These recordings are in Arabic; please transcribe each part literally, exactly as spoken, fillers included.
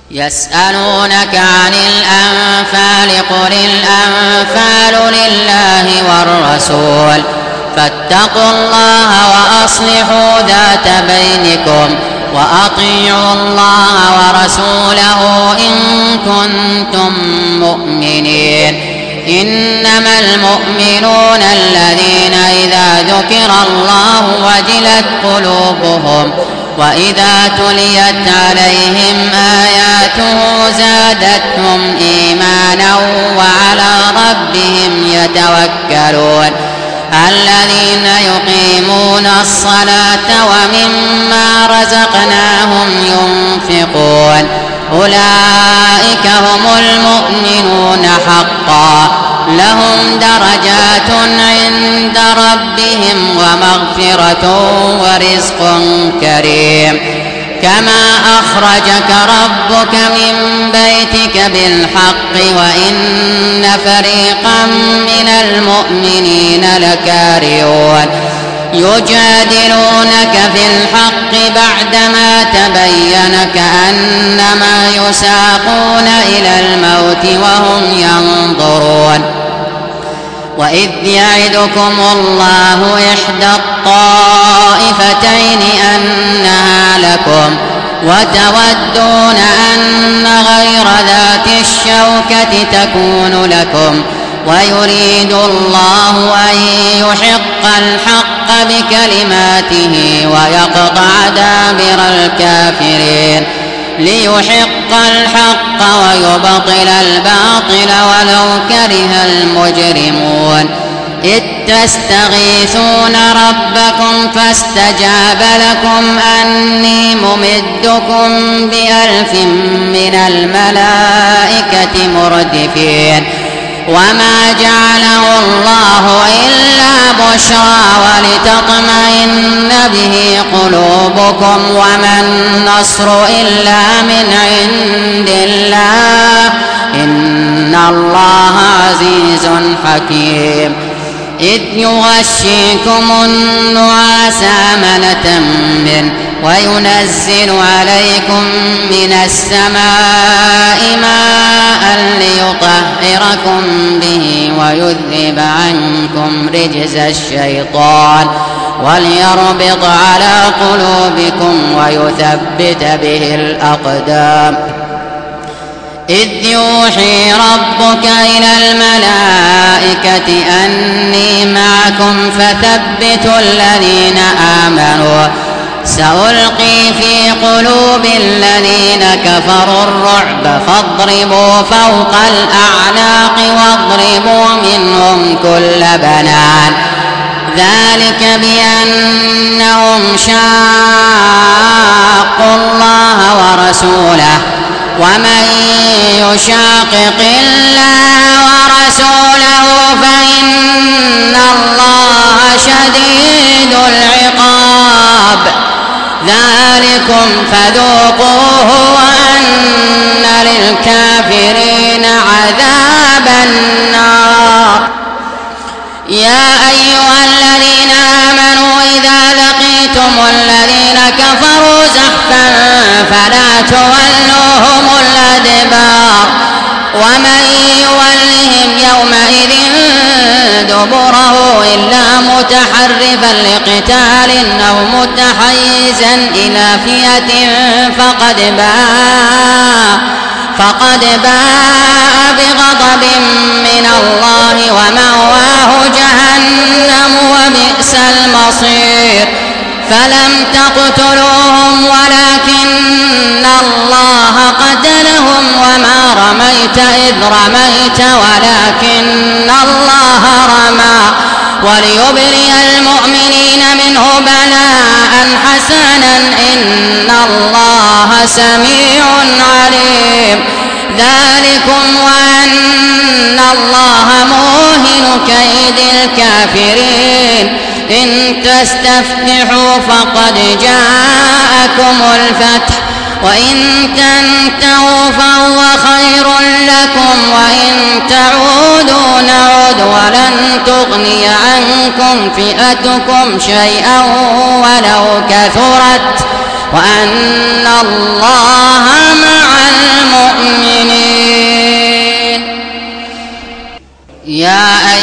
يسألونك عن الأنفال قل الأنفال لله والرسول فاتقوا الله وأصلحوا ذات بينكم وأطيعوا الله ورسوله إن كنتم مؤمنين. إنما المؤمنون الذين إذا ذكر الله وجلت قلوبهم وإذا تليت عليهم آياته زادتهم إيمانا وعلى ربهم يتوكلون. الذين يقيمون الصلاة ومما رزقناهم ينفقون أولئك هم المؤمنون حقا لهم درجات عند ربهم ومغفرة ورزق كريم. كما أخرجك ربك من بيتك بالحق وإن فريقا من المؤمنين لكارهون يجادلونك في الحق بعدما تبين كأنما يساقون إلى الموت وهم ينظرون. وإذ يعدكم الله إحدى الطائفتين أنها لكم وتودون أن غير ذات الشوكة تكون لكم ويريد الله أن يحق الحق بكلماته ويقطع دابر الكافرين ليحق الحق ويبطل الباطل ولو كره المجرمون. إذ تستغيثون ربكم فاستجاب لكم أني ممدكم بألف من الملائكة مردفين. وما جعله الله إلا بشرى ولتطمئن به قلوبكم وما النصر إلا من عند الله إن الله عزيز حكيم. إذ يغشيكم النعاس أمنة منه وينزل عليكم من السماء ماء ليطهركم به ويذهب عنكم رجز الشيطان وليربط على قلوبكم ويثبت به الأقدام. إذ يوحي ربك إلى الملائكة أني معكم فثبتوا الذين آمنوا سألقي في قلوب الذين كفروا الرعب فاضربوا فوق الأعناق واضربوا منهم كل بنان ذلك بأنهم شاقوا الله ورسوله ومن يشاقق الله ورسوله فإن الله شديد العقاب. ذلكم فذوقوه وأن للكافرين عذاب النار. يا أيها الذين آمنوا إذا لقيتم الذين كفروا زحفا فلا تولوهم الأدبار ومن يولهم يومئذ دبره إلا متحرفا لقتال أو متحيزا إلى فئة فقد باء فقد باء بغضب من الله ومأواه جهنم وبئس المصير. فلم تقتلوهم ولكن الله قتلهم وما رميت إذ رميت ولكن الله رمى وليبرئ المؤمنين منه بلاء حسنا إن الله سميع عليم. ذلكم وأن الله موهن كيد الكافرين. إن تستفتحوا فقد جاءكم الفتح وإن تنتهوا فهو خير لكم وإن تعودوا نعود ولن تغني عنكم فئتكم شيئا ولو كثرت وأن الله مع المؤمنين.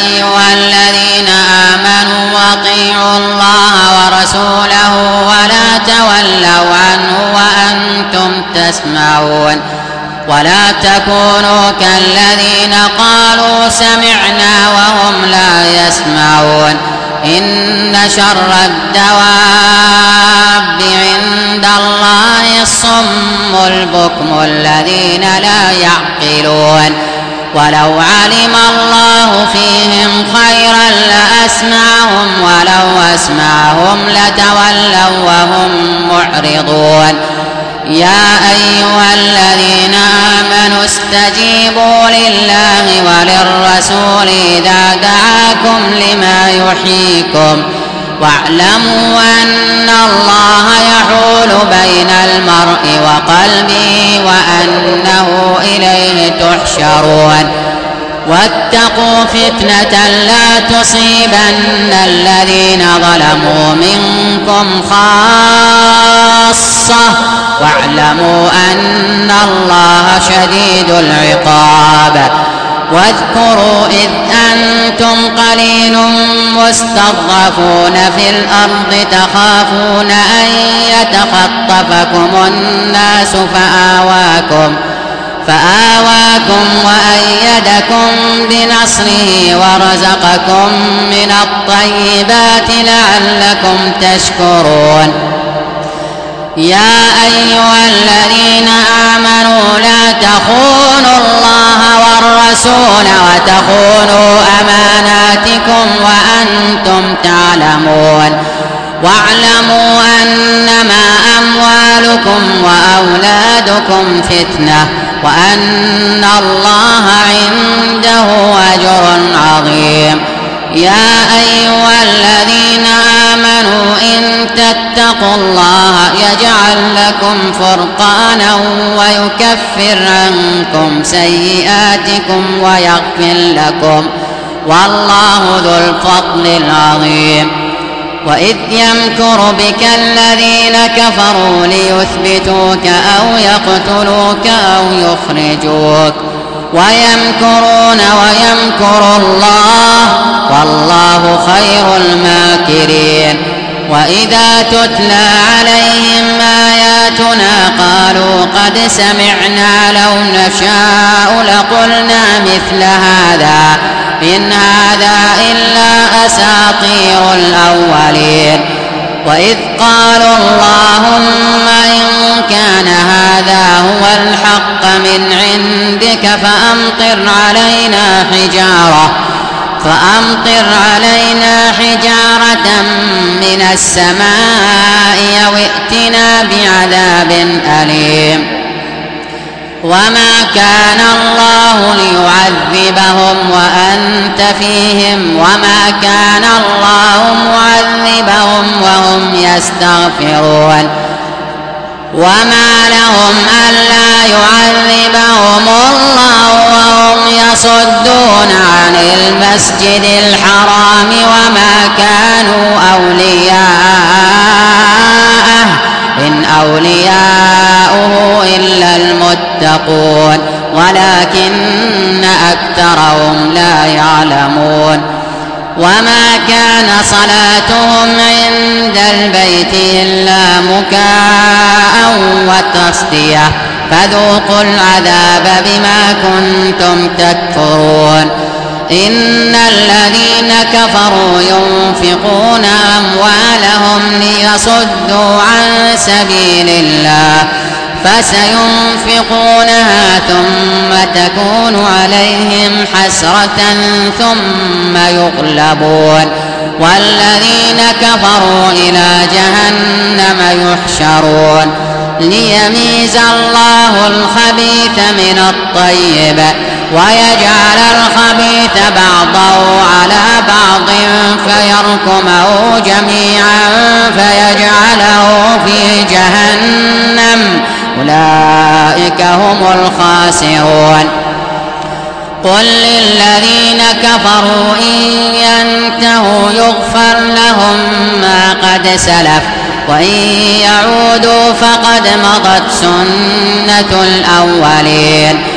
أيها الذين آمنوا أطيعوا الله ورسوله ولا تولوا عنه وأنتم تسمعون ولا تكونوا كالذين قالوا سمعنا وهم لا يسمعون إن شر الدواب عند الله الصم البكم الذين لا يعقلون ولو علم الله فيهم خيرا لأسمعهم ولو أسمعهم لتولوا وهم معرضون يا أيها الذين آمنوا استجيبوا لله وللرسول إذا دعاكم لما يحييكم واعلموا أن الله يحول بين المرء وقلبه وأنه إليه تحشرون واتقوا فتنة لا تصيبن الذين ظلموا منكم خاصة واعلموا أن الله شديد العقاب واذكروا إذ أنتم قليل مستضعفون في الأرض تخافون أن يتخطفكم الناس فآواكم فآواكم وأيدكم بنصره ورزقكم من الطيبات لعلكم تشكرون يا أيها الذين آمنوا لا تخونوا الله والرسول وتخونوا أماناتكم وأنتم تعلمون واعلموا أنما أموالكم وأولادكم فتنة وأن الله عنده أجر عظيم يا أيها الذين آمنوا إن تتقوا الله يجعل لكم فرقانا ويكفر عنكم سيئاتكم ويغفر لكم والله ذو الفضل العظيم وإذ يمكر بك الذين كفروا ليثبتوك أو يقتلوك أو يخرجوك ويمكرون ويمكر الله والله خير الماكرين وإذا تتلى عليهم آياتنا قالوا قد سمعنا لو نشاء لقلنا مثل هذا إن هذا إلا أساطير الأولين وإذ قالوا اللهم إن كان هذا هو الحق من عندك فأمطر علينا حجارة فأمطر علينا حجارة من السماء أو ائتنا بعذاب أليم وما كان الله ليعذبهم وأنت فيهم وما كان الله معذبهم وهم يستغفرون وما لهم ألا يعذبهم الله وهم يصدون عن المسجد الحرام وما كانوا أولياءه إن أولياؤه إلا المتقون ولكن أكثرهم لا يعلمون وما كان صلاتهم عند البيت إلا مكاء وتصدية فذوقوا العذاب بما كنتم تكفرون إن الذين كفروا ينفقون أموالهم ليصدوا عن سبيل الله فسينفقونها ثم تكون عليهم حسرة ثم يغلبون والذين كفروا إلى جهنم يحشرون ليميز الله الخبيث من الطيب ويجعل الخبيث بعضه على بعض فيركمه جميعا فيجعله في جهنم أولئك هم الخاسرون قل للذين كفروا إن ينتهوا يغفر لهم ما قد سلف وإن يعودوا فقد مضت سنة الأولين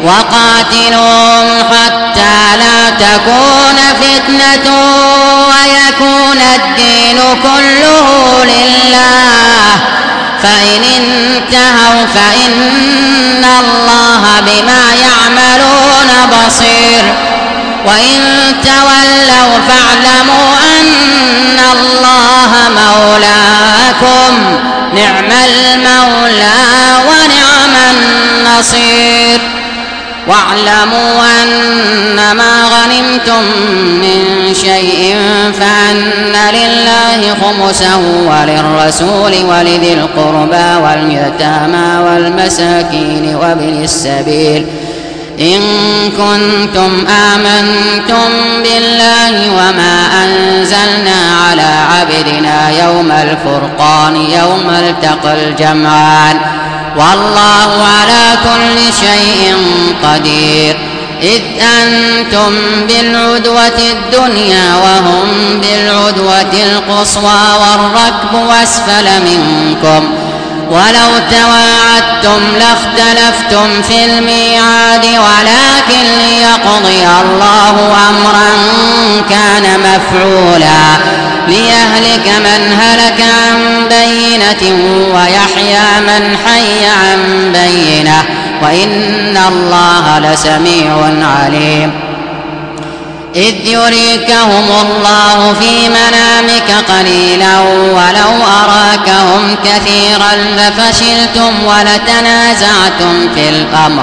وقاتلوهم حتى لا تكون فتنة ويكون الدين كله لله، فإن انتهوا فإن الله بما يعملون بصير، وإن تولوا فاعلموا أن الله مولاكم، نعم المولى ونعم النصير. واعلموا أنما غنمتم من شيء فأن لله خمسه وللرسول ولذي القربى واليتامى والمساكين وابن السبيل إن كنتم آمنتم بالله وما أنزلنا على عبدنا يوم الفرقان يوم التقى الجمعان، والله على كل شيء قدير. إذ أنتم بالعدوة الدنيا وهم بالعدوة القصوى والركب أسفل منكم، ولو تواعدتم لاختلفتم في الميعاد، ولكن ليقضي الله أمرا كان مفعولا ليهلك من هلك عن بينة ويحيى من حي عن بينة، وإن الله لسميع عليم. إذ يريكهم الله في منامك قليلا ولو أراكهم كثيرا لفشلتم ولتنازعتم في الأمر،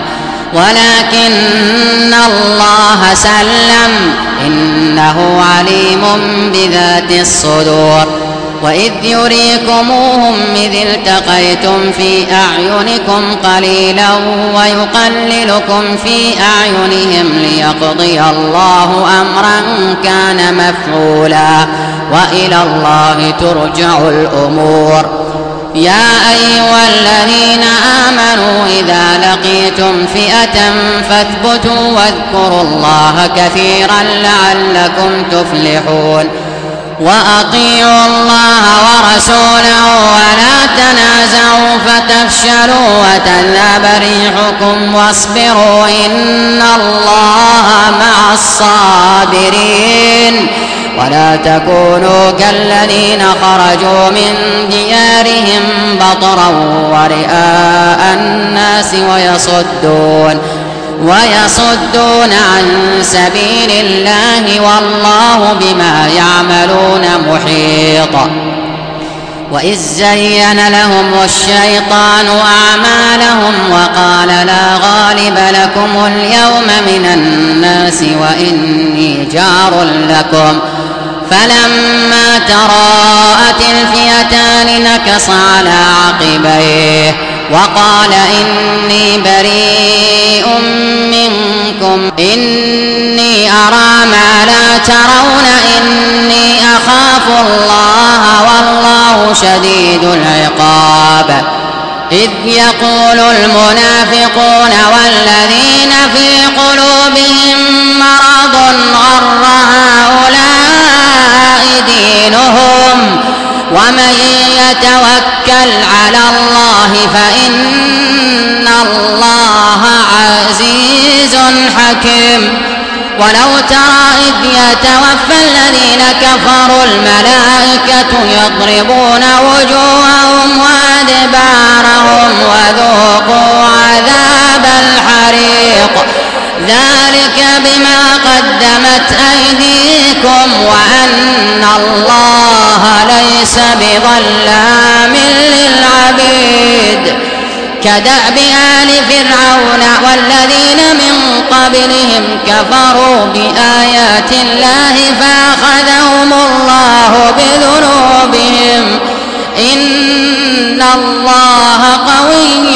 ولكن الله سلم إنه عليم بذات الصدور. وإذ يريكموهم إذ التقيتم في أعينكم قليلا ويقللكم في أعينهم ليقضي الله أمرا كان مفعولا، وإلى الله ترجع الأمور. يا أيها الذين آمنوا إذا لقيتم فئة فاثبتوا واذكروا الله كثيرا لعلكم تفلحون. وأطيعوا الله ورسوله ولا تنازعوا فتفشلوا وتذهب ريحكم واصبروا إن الله مع الصابرين. ولا تكونوا كالذين خرجوا من ديارهم بطرا ورئاء الناس ويصدون ويصدون عن سبيل الله والله بما يعملون محيط. وإذ زين لهم الشيطان أعمالهم وقال لا غالب لكم اليوم من الناس وإني جار لكم، فلما تراءت الفئتان نكص على عقبيه وقال إني بريء منكم إني أرى ما لا ترون إني أخاف الله والله شديد العقاب. إذ يقول المنافقون والذين في قلوبهم مرض غر هؤلاء دينهم ومن يتوكل على الله فإن الله عزيز حكيم. ولو ترى إذ يتوفى الذين كفروا الملائكة يضربون وجوههم وأدبارهم وذوقوا عذاب الحريق ذلك بما قدمت أيديكم وأن الله ليس بظلام للعبيد. كدأب آل فرعون والذين من قبلهم كفروا بآيات الله فأخذهم الله بذنوبهم إن الله قوي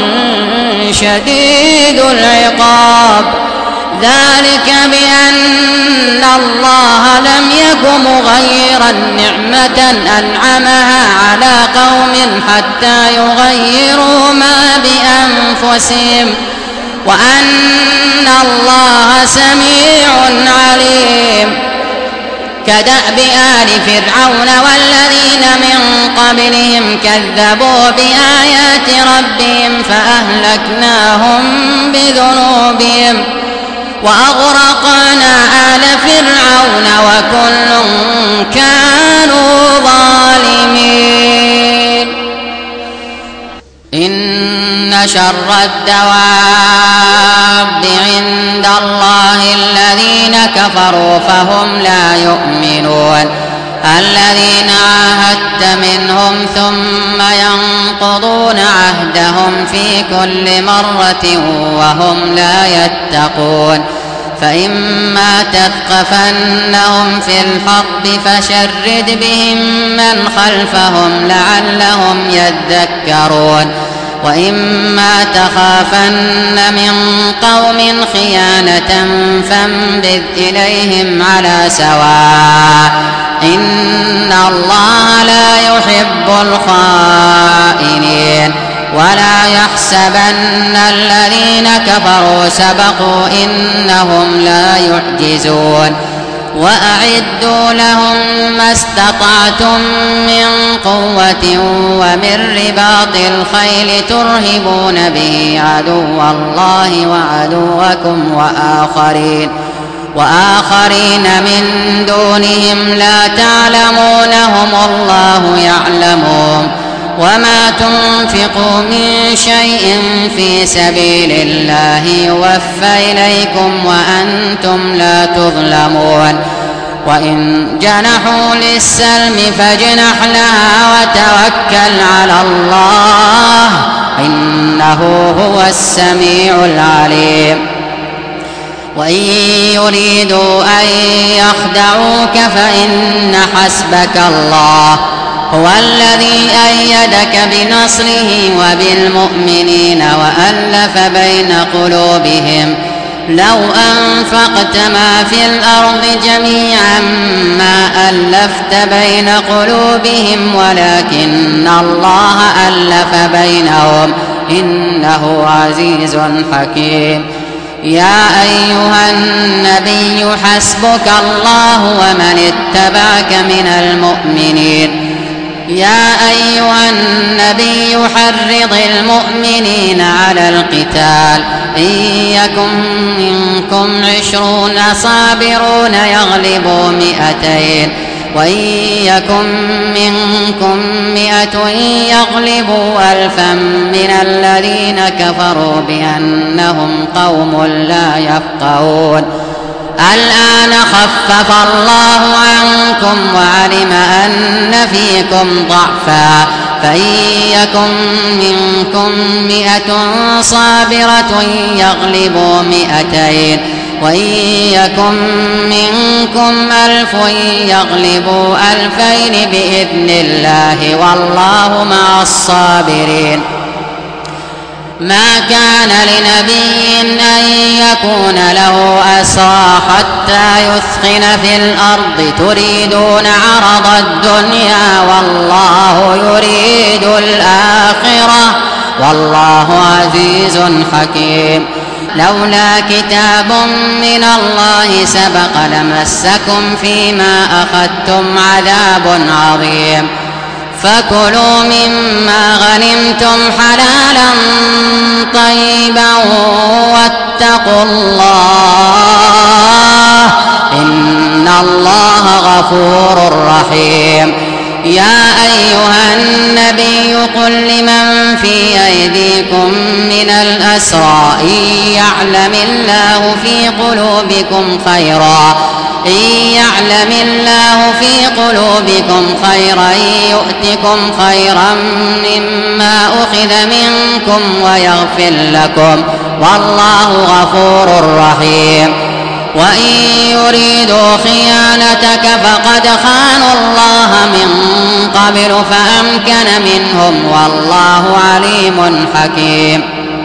شديد العقاب. ذلك بأن الله لم يك مغيرا نعمة أنعمها على قوم حتى يغيروا ما بأنفسهم وأن الله سميع عليم. كدأب آل فرعون والذين من قبلهم كذبوا بآيات ربهم فأهلكناهم بذنوبهم وأغرقنا آل فرعون وكل كانوا ظالمين إن شر الدواب عند الله الذين كفروا فهم لا يؤمنون الذين عاهدت منهم ثم ينقضون عهدهم في كل مرة وهم لا يتقون فإما تثقفنهم في الحرب فشرد بهم من خلفهم لعلهم يذكرون وإما تخافن من قوم خيانة فانبذ إليهم على سواء إن الله لا يحب الخائنين ولا يحسبن الذين كفروا سبقوا إنهم لا يعجزون وأعدوا لهم ما استطعتم من قوة ومن رباط الخيل ترهبون به عدو الله وعدوكم وآخرين وآخرين من دونهم لا تعلمونهم الله يعلمهم وما تنفقوا من شيء في سبيل الله يوفى إليكم وأنتم لا تظلمون وإن جنحوا للسلم فاجنح لها وتوكل على الله إنه هو السميع العليم وإن يريدوا أن يخدعوك فإن حسبك الله هو الذي أيدك بنصره وبالمؤمنين وألف بين قلوبهم لو أنفقت ما في الأرض جميعا ما ألفت بين قلوبهم ولكن الله ألف بينهم إنه عزيز حكيم يا أيها النبي حسبك الله ومن اتبعك من المؤمنين يا أيها النبي حرض المؤمنين على القتال إن يكن منكم عشرون صابرون يغلبوا مئتين وإن يكن منكم مئة يغلبوا ألفا من الذين كفروا بأنهم قوم لا يفقهون الآن خفف الله عنكم وعلم أن فيكم ضعفا فإن يكن منكم مئة صابرة يغلبوا مئتين وإن يكن منكم ألف يغلبوا ألفين بإذن الله والله مع الصابرين ما كان لنبي أن يكون له أسرى حتى يثخن في الأرض تريدون عرض الدنيا والله يريد الآخرة والله عزيز حكيم لولا كتاب من الله سبق لمسكم فيما أخذتم عذاب عظيم فكلوا مما غنمتم حلالا طيبا واتقوا الله إن الله غفور رحيم يا أيها النبي قل لمن في أيديكم من الأسرى إن يعلم الله في قلوبكم خيرا إن يعلم الله في قلوبكم خيرا يؤتكم خيرا مما أخذ منكم ويغفر لكم والله غفور رحيم وإن يريدوا خيانتك فقد خانوا الله من قبل فأمكن منهم والله عليم حكيم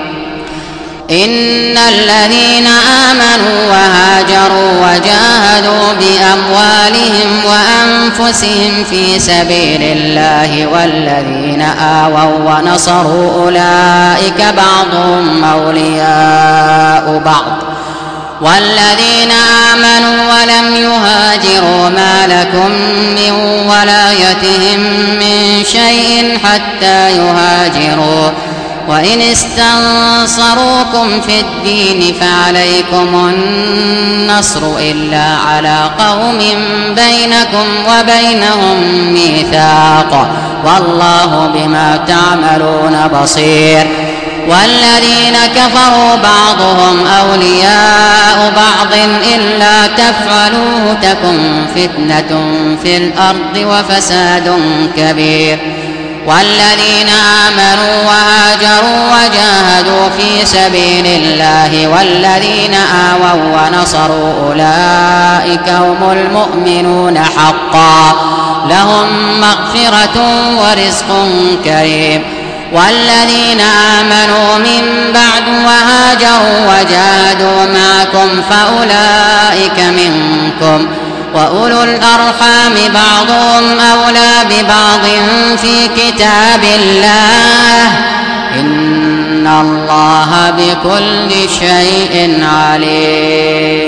إن الذين آمنوا وهاجروا وجاهدوا بأموالهم وأنفسهم في سبيل الله والذين آووا ونصروا أولئك بعضهم أولياء بعض والذين آمنوا ولم يهاجروا ما لكم من ولايتهم من شيء حتى يهاجروا وإن استنصروكم في الدين فعليكم النصر إلا على قوم بينكم وبينهم ميثاق والله بما تعملون بصير. والذين كفروا بعضهم أولياء بعض إلا تفعلوه تكن فتنة في الأرض وفساد كبير. والذين آمنوا وهاجروا وجاهدوا في سبيل الله والذين آووا ونصروا أولئك هم المؤمنون حقا لهم مغفرة ورزق كريم. والذين آمنوا من بعد وهاجروا وجاهدوا معكم فأولئك منكم وأولو الأرحام بعضهم أولى ببعض في كتاب الله إن الله بكل شيء عليم.